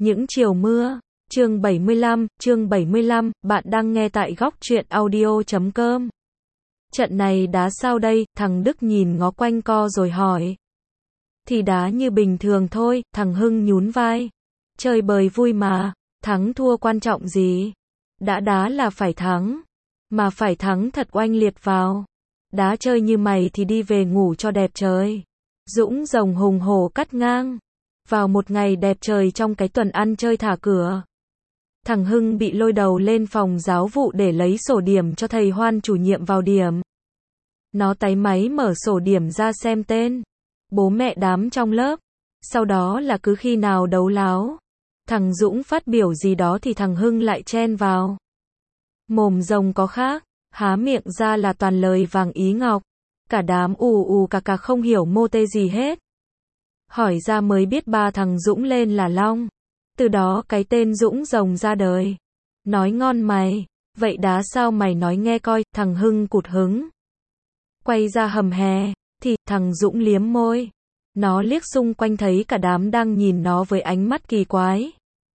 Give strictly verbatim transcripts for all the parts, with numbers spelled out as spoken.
Những chiều mưa, chương bảy mươi lăm, chương bảy mươi lăm, bạn đang nghe tại góc truyện audio chấm com. Trận này đá sao đây, thằng Đức nhìn ngó quanh co rồi hỏi. Thì đá như bình thường thôi, thằng Hưng nhún vai. Chơi bời vui mà, thắng thua quan trọng gì. Đã đá là phải thắng, mà phải thắng thật oanh liệt vào. Đá chơi như mày thì đi về ngủ cho đẹp trời. Dũng rồng hùng hổ cắt ngang. Vào một ngày đẹp trời trong cái tuần ăn chơi thả cửa. Thằng Hưng bị lôi đầu lên phòng giáo vụ để lấy sổ điểm cho thầy Hoan chủ nhiệm vào điểm. Nó táy máy mở sổ điểm ra xem tên, bố mẹ đám trong lớp. Sau đó là cứ khi nào đấu láo, thằng Dũng phát biểu gì đó thì thằng Hưng lại chen vào. Mồm rồng có khác, há miệng ra là toàn lời vàng ý ngọc. Cả đám ù ù cà cà không hiểu mô tê gì hết. Hỏi ra mới biết ba thằng Dũng lên là Long. Từ đó cái tên Dũng rồng ra đời. Nói ngon mày, vậy đá sao mày nói nghe coi, thằng Hưng cụt hứng. Quay ra hầm hè, thì thằng Dũng liếm môi. Nó liếc xung quanh thấy cả đám đang nhìn nó với ánh mắt kỳ quái.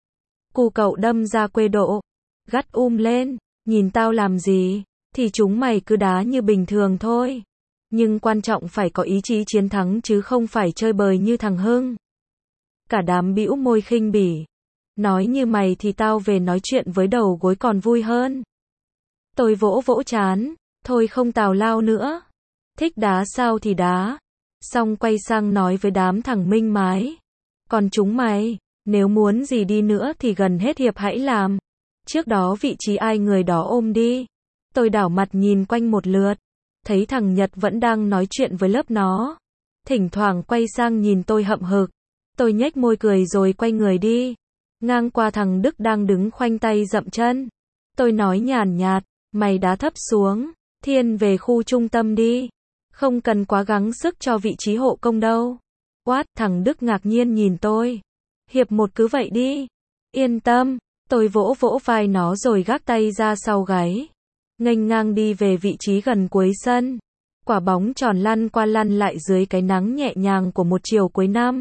Cu cậu đâm ra quê độ, gắt um lên, nhìn tao làm gì, thì chúng mày cứ đá như bình thường thôi. Nhưng quan trọng phải có ý chí chiến thắng chứ không phải chơi bời như thằng Hưng. Cả đám bĩu môi khinh bỉ. Nói như mày thì tao về nói chuyện với đầu gối còn vui hơn. Tôi vỗ vỗ chán, thôi không tào lao nữa. Thích đá sao thì đá. Xong quay sang nói với đám thằng Minh Mái. Còn chúng mày, nếu muốn gì đi nữa thì gần hết hiệp hãy làm. Trước đó vị trí ai người đó ôm đi. Tôi đảo mặt nhìn quanh một lượt. Thấy thằng Nhật vẫn đang nói chuyện với lớp nó. Thỉnh thoảng quay sang nhìn tôi hậm hực. Tôi nhếch môi cười rồi quay người đi. Ngang qua thằng Đức đang đứng khoanh tay dậm chân. Tôi nói nhàn nhạt, mày đá thấp xuống, thiên về khu trung tâm đi. Không cần quá gắng sức cho vị trí hộ công đâu. What, thằng Đức ngạc nhiên nhìn tôi. Hiệp một cứ vậy đi. Yên tâm, tôi vỗ vỗ vai nó rồi gác tay ra sau gáy. Nghênh ngang đi về vị trí gần cuối sân. Quả bóng tròn lăn qua lăn lại dưới cái nắng nhẹ nhàng của một chiều cuối năm.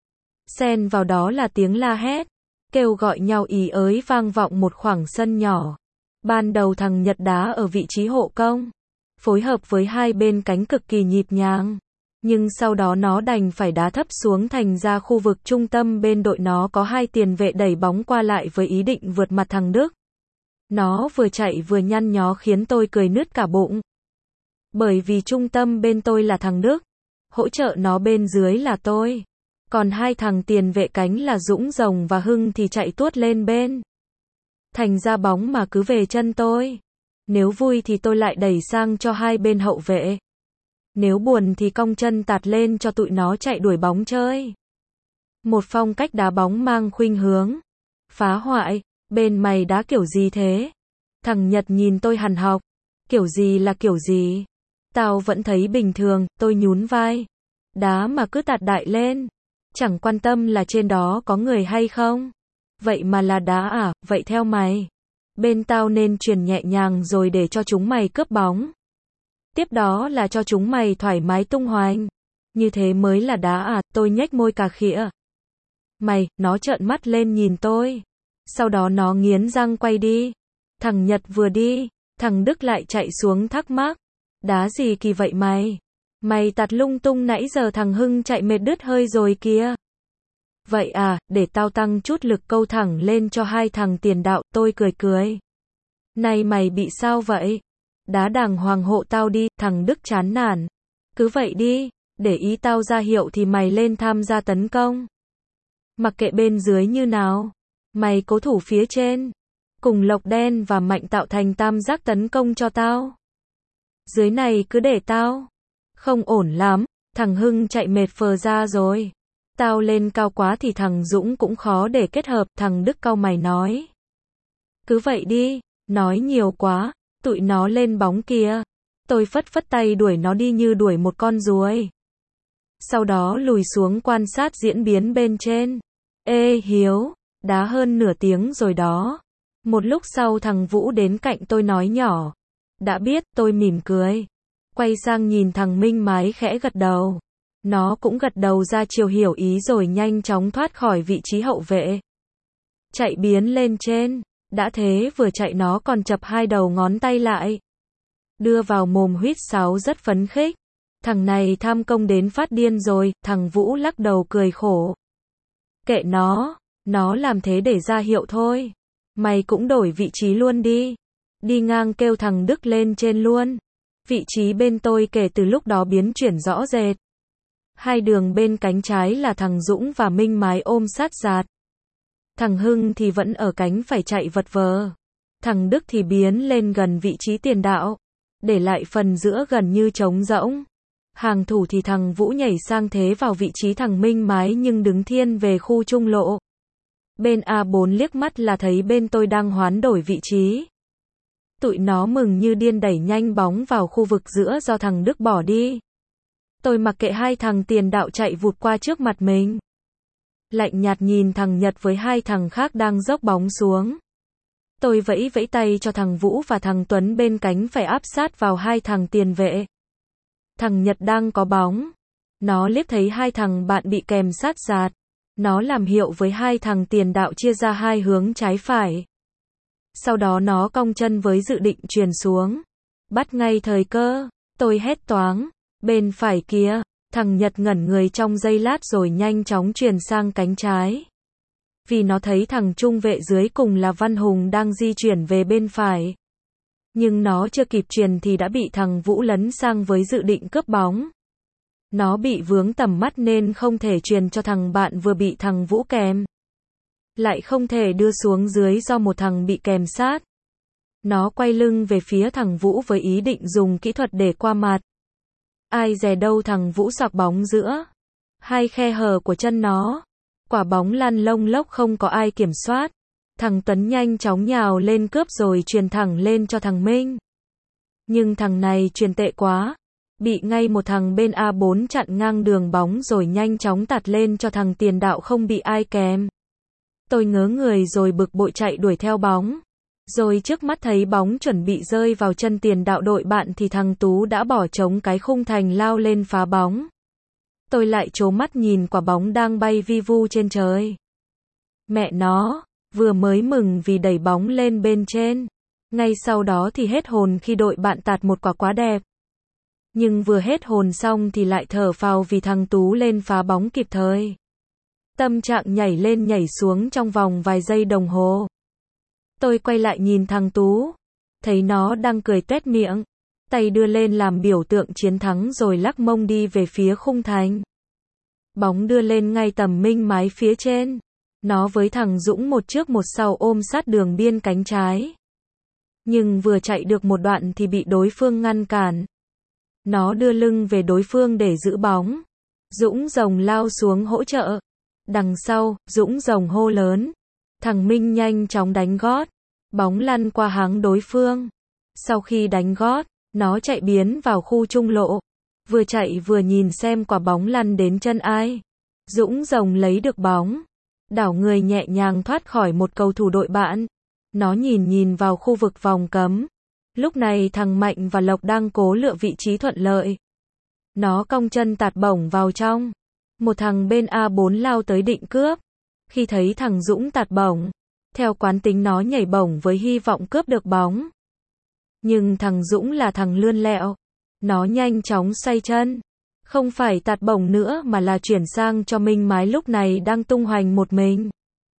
Xen vào đó là tiếng la hét, kêu gọi nhau ì ới vang vọng một khoảng sân nhỏ. Ban đầu thằng Nhật đá ở vị trí hộ công, phối hợp với hai bên cánh cực kỳ nhịp nhàng. Nhưng sau đó nó đành phải đá thấp xuống thành ra khu vực trung tâm bên đội nó có hai tiền vệ đẩy bóng qua lại với ý định vượt mặt thằng Đức. Nó vừa chạy vừa nhăn nhó khiến tôi cười nứt cả bụng. Bởi vì trung tâm bên tôi là thằng Đức, hỗ trợ nó bên dưới là tôi. Còn hai thằng tiền vệ cánh là Dũng Rồng và Hưng thì chạy tuốt lên bên. Thành ra bóng mà cứ về chân tôi. Nếu vui thì tôi lại đẩy sang cho hai bên hậu vệ. Nếu buồn thì cong chân tạt lên cho tụi nó chạy đuổi bóng chơi. Một phong cách đá bóng mang khuynh hướng phá hoại. Bên mày đá kiểu gì thế? Thằng Nhật nhìn tôi hằn học. Kiểu gì là kiểu gì? Tao vẫn thấy bình thường, tôi nhún vai. Đá mà cứ tạt đại lên. Chẳng quan tâm là trên đó có người hay không. Vậy mà là đá à, vậy theo mày. Bên tao nên truyền nhẹ nhàng rồi để cho chúng mày cướp bóng. Tiếp đó là cho chúng mày thoải mái tung hoành. Như thế mới là đá à, tôi nhếch môi cà khịa. Mày, nó trợn mắt lên nhìn tôi. Sau đó nó nghiến răng quay đi. Thằng Nhật vừa đi, thằng Đức lại chạy xuống thắc mắc. Đá gì kỳ vậy mày? Mày tạt lung tung nãy giờ thằng Hưng chạy mệt đứt hơi rồi kìa. Vậy à, để tao tăng chút lực câu thẳng lên cho hai thằng tiền đạo, tôi cười cười. Này mày bị sao vậy? Đá đàng hoàng hộ tao đi, thằng Đức chán nản. Cứ vậy đi, để ý tao ra hiệu thì mày lên tham gia tấn công. Mặc kệ bên dưới như nào. Mày cố thủ phía trên. Cùng Lộc Đen và Mạnh tạo thành tam giác tấn công cho tao. Dưới này cứ để tao. Không ổn lắm, thằng Hưng chạy mệt phờ ra rồi. Tao lên cao quá thì thằng Dũng cũng khó để kết hợp, thằng Đức cau mày nói. Cứ vậy đi, nói nhiều quá, tụi nó lên bóng kìa. Tôi phất phất tay đuổi nó đi như đuổi một con ruồi. Sau đó lùi xuống quan sát diễn biến bên trên. Ê Hiếu, đá hơn nửa tiếng rồi đó. Một lúc sau thằng Vũ đến cạnh tôi nói nhỏ. Đã biết, tôi mỉm cười. Quay sang nhìn thằng Minh Mái khẽ gật đầu. Nó cũng gật đầu ra chiều hiểu ý rồi nhanh chóng thoát khỏi vị trí hậu vệ. chạy biến lên trên. Đã thế vừa chạy nó còn chập hai đầu ngón tay lại, đưa vào mồm huýt sáo rất phấn khích. Thằng này tham công đến phát điên rồi, thằng Vũ lắc đầu cười khổ. Kệ nó, nó làm thế để ra hiệu thôi. Mày cũng đổi vị trí luôn đi. Đi ngang kêu thằng Đức lên trên luôn. Vị trí bên tôi kể từ lúc đó biến chuyển rõ rệt. Hai đường bên cánh trái là thằng Dũng và Minh Mái ôm sát dạt. Thằng Hưng thì vẫn ở cánh phải chạy vật vờ. Thằng Đức thì biến lên gần vị trí tiền đạo, để lại phần giữa gần như trống rỗng. Hàng thủ thì thằng Vũ nhảy sang thế vào vị trí thằng Minh Mái nhưng đứng thiên về khu trung lộ. Bên a bốn liếc mắt là thấy bên tôi đang hoán đổi vị trí. Tụi nó mừng như điên đẩy nhanh bóng vào khu vực giữa do thằng Đức bỏ đi. Tôi mặc kệ hai thằng tiền đạo chạy vụt qua trước mặt mình. Lạnh nhạt nhìn thằng Nhật với hai thằng khác đang dốc bóng xuống. Tôi vẫy vẫy tay cho thằng Vũ và thằng Tuấn bên cánh phải áp sát vào hai thằng tiền vệ. Thằng Nhật đang có bóng. Nó liếc thấy hai thằng bạn bị kèm sát dạt. Nó làm hiệu với hai thằng tiền đạo chia ra hai hướng trái phải. Sau đó nó cong chân với dự định chuyền xuống. Bắt ngay thời cơ. Tôi hét toáng. Bên phải kia. Thằng Nhật ngẩn người trong giây lát rồi nhanh chóng chuyền sang cánh trái. Vì nó thấy thằng trung vệ dưới cùng là Văn Hùng đang di chuyển về bên phải. Nhưng nó chưa kịp chuyền thì đã bị thằng Vũ lấn sang với dự định cướp bóng. Nó bị vướng tầm mắt nên không thể chuyền cho thằng bạn vừa bị thằng Vũ kèm. Lại không thể đưa xuống dưới do một thằng bị kèm sát. Nó quay lưng về phía thằng Vũ với ý định dùng kỹ thuật để qua mặt. Ai dè đâu thằng Vũ sọc bóng giữa hai khe hở của chân nó. Quả bóng lăn lông lốc không có ai kiểm soát. Thằng Tuấn nhanh chóng nhào lên cướp rồi chuyền thẳng lên cho thằng Minh. Nhưng thằng này chuyền tệ quá. Bị ngay một thằng bên a bốn chặn ngang đường bóng rồi nhanh chóng tạt lên cho thằng tiền đạo không bị ai kèm. Tôi ngớ người rồi bực bội chạy đuổi theo bóng. Rồi trước mắt thấy bóng chuẩn bị rơi vào chân tiền đạo đội bạn thì thằng Tú đã bỏ trống cái khung thành lao lên phá bóng. Tôi lại trố mắt nhìn quả bóng đang bay vi vu trên trời. Mẹ nó, vừa mới mừng vì đẩy bóng lên bên trên. Ngay sau đó thì hết hồn khi đội bạn tạt một quả quá đẹp. Nhưng vừa hết hồn xong thì lại thở phào vì thằng Tú lên phá bóng kịp thời. Tâm trạng nhảy lên nhảy xuống trong vòng vài giây đồng hồ. Tôi quay lại nhìn thằng Tú. Thấy nó đang cười tuét miệng. Tay đưa lên làm biểu tượng chiến thắng rồi lắc mông đi về phía khung thành. Bóng đưa lên ngay tầm Minh Mái phía trên. Nó với thằng Dũng một trước một sau ôm sát đường biên cánh trái. Nhưng vừa chạy được một đoạn thì bị đối phương ngăn cản. Nó đưa lưng về đối phương để giữ bóng. Dũng rồng lao xuống hỗ trợ. Đằng sau, Dũng rồng hô lớn. Thằng Minh nhanh chóng đánh gót. Bóng lăn qua háng đối phương. Sau khi đánh gót, nó chạy biến vào khu trung lộ. Vừa chạy vừa nhìn xem quả bóng lăn đến chân ai. Dũng rồng lấy được bóng. Đảo người nhẹ nhàng thoát khỏi một cầu thủ đội bạn. Nó nhìn nhìn vào khu vực vòng cấm. Lúc này thằng Mạnh và Lộc đang cố lựa vị trí thuận lợi. Nó cong chân tạt bổng vào trong. Một thằng bên a bốn lao tới định cướp. Khi thấy thằng Dũng tạt bổng, theo quán tính nó nhảy bổng với hy vọng cướp được bóng. Nhưng thằng Dũng là thằng lươn lẹo. Nó nhanh chóng xoay chân. Không phải tạt bổng nữa mà là chuyển sang cho Minh Mái lúc này đang tung hoành một mình.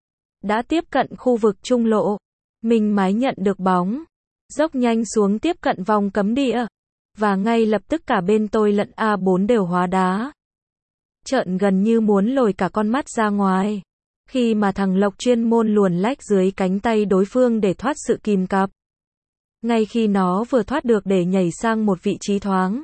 Đã tiếp cận khu vực trung lộ. Minh Mái nhận được bóng. Dốc nhanh xuống tiếp cận vòng cấm địa. Và ngay lập tức cả bên tôi lẫn a bốn đều hóa đá. Trợn gần như muốn lồi cả con mắt ra ngoài. Khi mà thằng Lộc chuyên môn luồn lách dưới cánh tay đối phương để thoát sự kìm cặp. Ngay khi nó vừa thoát được để nhảy sang một vị trí thoáng.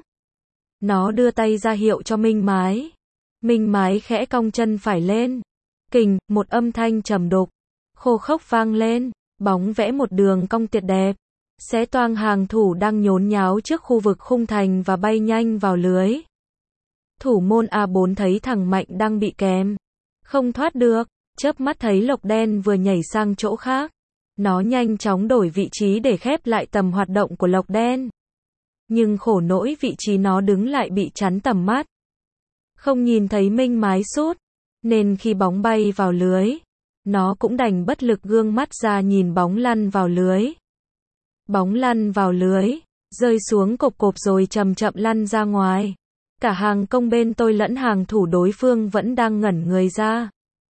Nó đưa tay ra hiệu cho Minh Mái. Minh Mái khẽ cong chân phải lên. Kình, một âm thanh trầm đục. Khô khốc vang lên. Bóng vẽ một đường cong tuyệt đẹp. Xé toang hàng thủ đang nhốn nháo trước khu vực khung thành và bay nhanh vào lưới. Thủ môn a bốn thấy thằng Mạnh đang bị kèm. Không thoát được. Chớp mắt thấy Lộc đen vừa nhảy sang chỗ khác. Nó nhanh chóng đổi vị trí để khép lại tầm hoạt động của Lộc đen. Nhưng khổ nỗi vị trí nó đứng lại bị chắn tầm mắt. Không nhìn thấy Minh Mái sút. Nên khi bóng bay vào lưới, Nó cũng đành bất lực gương mắt ra nhìn bóng lăn vào lưới. Bóng lăn vào lưới, rơi xuống cộp cộp rồi chậm chậm lăn ra ngoài. Cả hàng công bên tôi lẫn hàng thủ đối phương vẫn đang ngẩn người ra.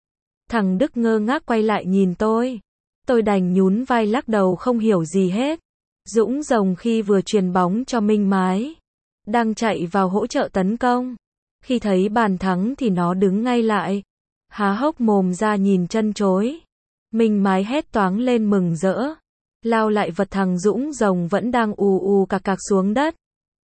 Thằng Đức ngơ ngác quay lại nhìn tôi. Tôi đành nhún vai lắc đầu không hiểu gì hết. Dũng Rồng khi vừa chuyền bóng cho Minh Mái, đang chạy vào hỗ trợ tấn công. Khi thấy bàn thắng thì nó đứng ngay lại, há hốc mồm ra nhìn chân chối. Minh Mái hét toáng lên mừng rỡ, lao lại vật thằng Dũng Rồng vẫn đang ù ù cạc cạc xuống đất.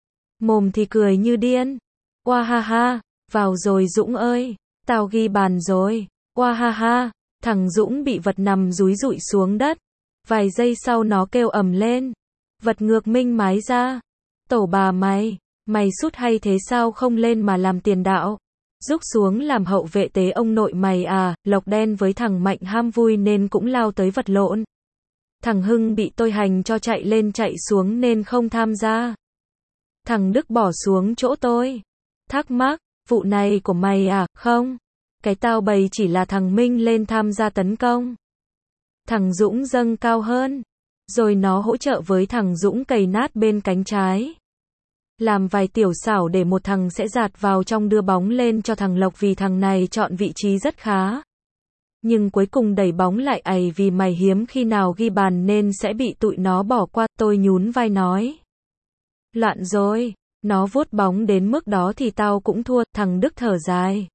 Mồm thì cười như điên. Oa ha ha, vào rồi Dũng ơi, tao ghi bàn rồi. Oa ha ha, thằng Dũng bị vật nằm dúi dụi xuống đất. Vài giây sau nó kêu ầm lên, vật ngược Minh Mái ra. Tổ bà mày, mày sút hay thế sao không lên mà làm tiền đạo? Rút xuống làm hậu vệ tế ông nội mày à? Lộc Đen với thằng Mạnh ham vui nên cũng lao tới vật lộn. Thằng Hưng bị tôi hành cho chạy lên chạy xuống nên không tham gia. Thằng Đức bỏ xuống chỗ tôi, thắc mắc, vụ này của mày à? Không, cái tao bày chỉ là thằng Minh lên tham gia tấn công. Thằng Dũng dâng cao hơn, rồi nó hỗ trợ với thằng Dũng cày nát bên cánh trái. Làm vài tiểu xảo để một thằng sẽ dạt vào trong đưa bóng lên cho thằng Lộc vì thằng này chọn vị trí rất khá. Nhưng cuối cùng đẩy bóng lại ầy vì mày hiếm khi nào ghi bàn nên sẽ bị tụi nó bỏ qua. Tôi nhún vai nói, loạn rồi, nó vuốt bóng đến mức đó thì tao cũng thua. Thằng Đức thở dài,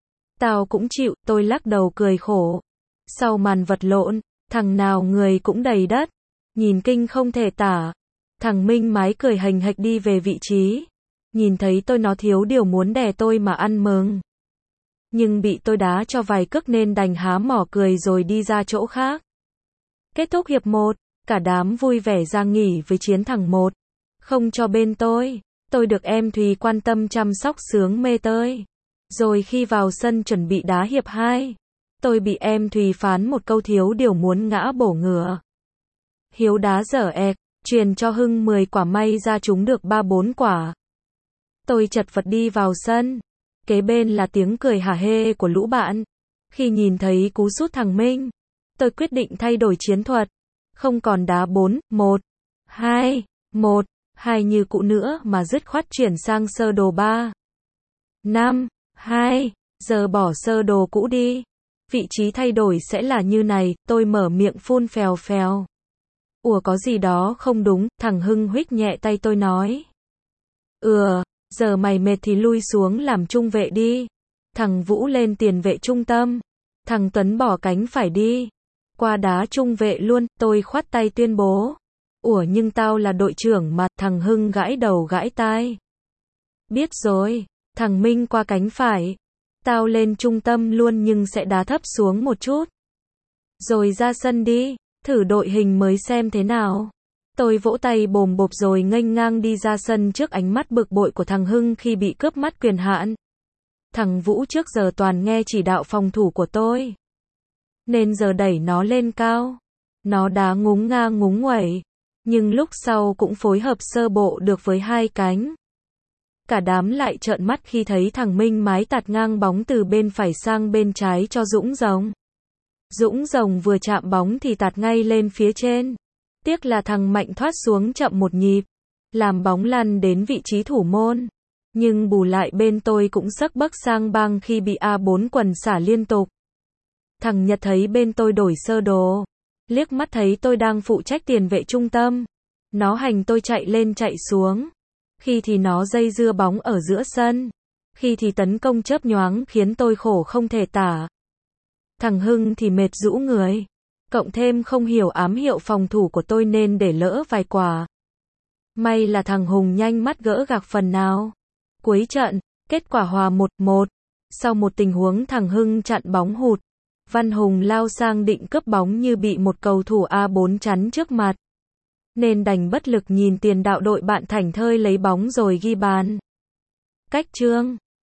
tao cũng chịu. Tôi lắc đầu cười khổ. Sau màn vật lộn, thằng nào người cũng đầy đất, nhìn kinh không thể tả. Thằng Minh Mái cười hành hạch đi về vị trí. Nhìn thấy tôi nó thiếu điều muốn đè tôi mà ăn mừng. Nhưng bị tôi đá cho vài cước nên đành há mỏ cười rồi đi ra chỗ khác. Kết thúc hiệp một, cả đám vui vẻ ra nghỉ với chiến thắng một không cho bên tôi. Tôi được em Thùy quan tâm chăm sóc sướng mê tơi. Rồi khi vào sân chuẩn bị đá hiệp hai, tôi bị em Thùy phán một câu thiếu điều muốn ngã bổ ngửa. Hiếu đá dở ẹc, truyền cho Hưng mười quả may ra trúng được ba bốn quả. Tôi chật vật đi vào sân. Kế bên là tiếng cười hả hê của lũ bạn. Khi nhìn thấy cú sút thằng Minh, tôi quyết định thay đổi chiến thuật. Không còn đá bốn, một, hai, một, hai như cũ nữa mà dứt khoát chuyển sang sơ đồ ba, năm, hai, giờ bỏ sơ đồ cũ đi. Vị trí thay đổi sẽ là như này, tôi mở miệng phun phèo phèo. Ủa có gì đó không đúng, thằng Hưng huých nhẹ tay tôi nói. Ừ, giờ mày mệt thì lui xuống làm trung vệ đi. Thằng Vũ lên tiền vệ trung tâm. Thằng Tuấn bỏ cánh phải đi. Qua đá trung vệ luôn, tôi khoát tay tuyên bố. Ủa nhưng tao là đội trưởng mà, thằng Hưng gãi đầu gãi tai. Biết rồi, thằng Minh qua cánh phải. Tao lên trung tâm luôn nhưng sẽ đá thấp xuống một chút. Rồi ra sân đi, thử đội hình mới xem thế nào. Tôi vỗ tay bồm bộp rồi nghênh ngang đi ra sân trước ánh mắt bực bội của thằng Hưng khi bị cướp mất quyền hạn. Thằng Vũ trước giờ toàn nghe chỉ đạo phòng thủ của tôi, nên giờ đẩy nó lên cao. Nó đá ngúng nga ngúng nguẩy, nhưng lúc sau cũng phối hợp sơ bộ được với hai cánh. Cả đám lại trợn mắt khi thấy thằng Minh Mái tạt ngang bóng từ bên phải sang bên trái cho Dũng Rồng. Dũng Rồng vừa chạm bóng thì tạt ngay lên phía trên. Tiếc là thằng Mạnh thoát xuống chậm một nhịp, làm bóng lăn đến vị trí thủ môn. Nhưng bù lại bên tôi cũng sấc bấc sang băng khi bị a bốn quần xả liên tục. Thằng Nhật thấy bên tôi đổi sơ đồ, liếc mắt thấy tôi đang phụ trách tiền vệ trung tâm. Nó hành tôi chạy lên chạy xuống. Khi thì nó dây dưa bóng ở giữa sân, khi thì tấn công chớp nhoáng khiến tôi khổ không thể tả. Thằng Hưng thì mệt rũ người, cộng thêm không hiểu ám hiệu phòng thủ của tôi nên để lỡ vài quả. May là thằng Hùng nhanh mắt gỡ gạc phần nào. Cuối trận, kết quả hòa một một. Sau một tình huống thằng Hưng chặn bóng hụt, Văn Hùng lao sang định cướp bóng như bị một cầu thủ a bốn chắn trước mặt, nên đành bất lực nhìn tiền đạo đội bạn thảnh thơi lấy bóng rồi ghi bàn. Cách chương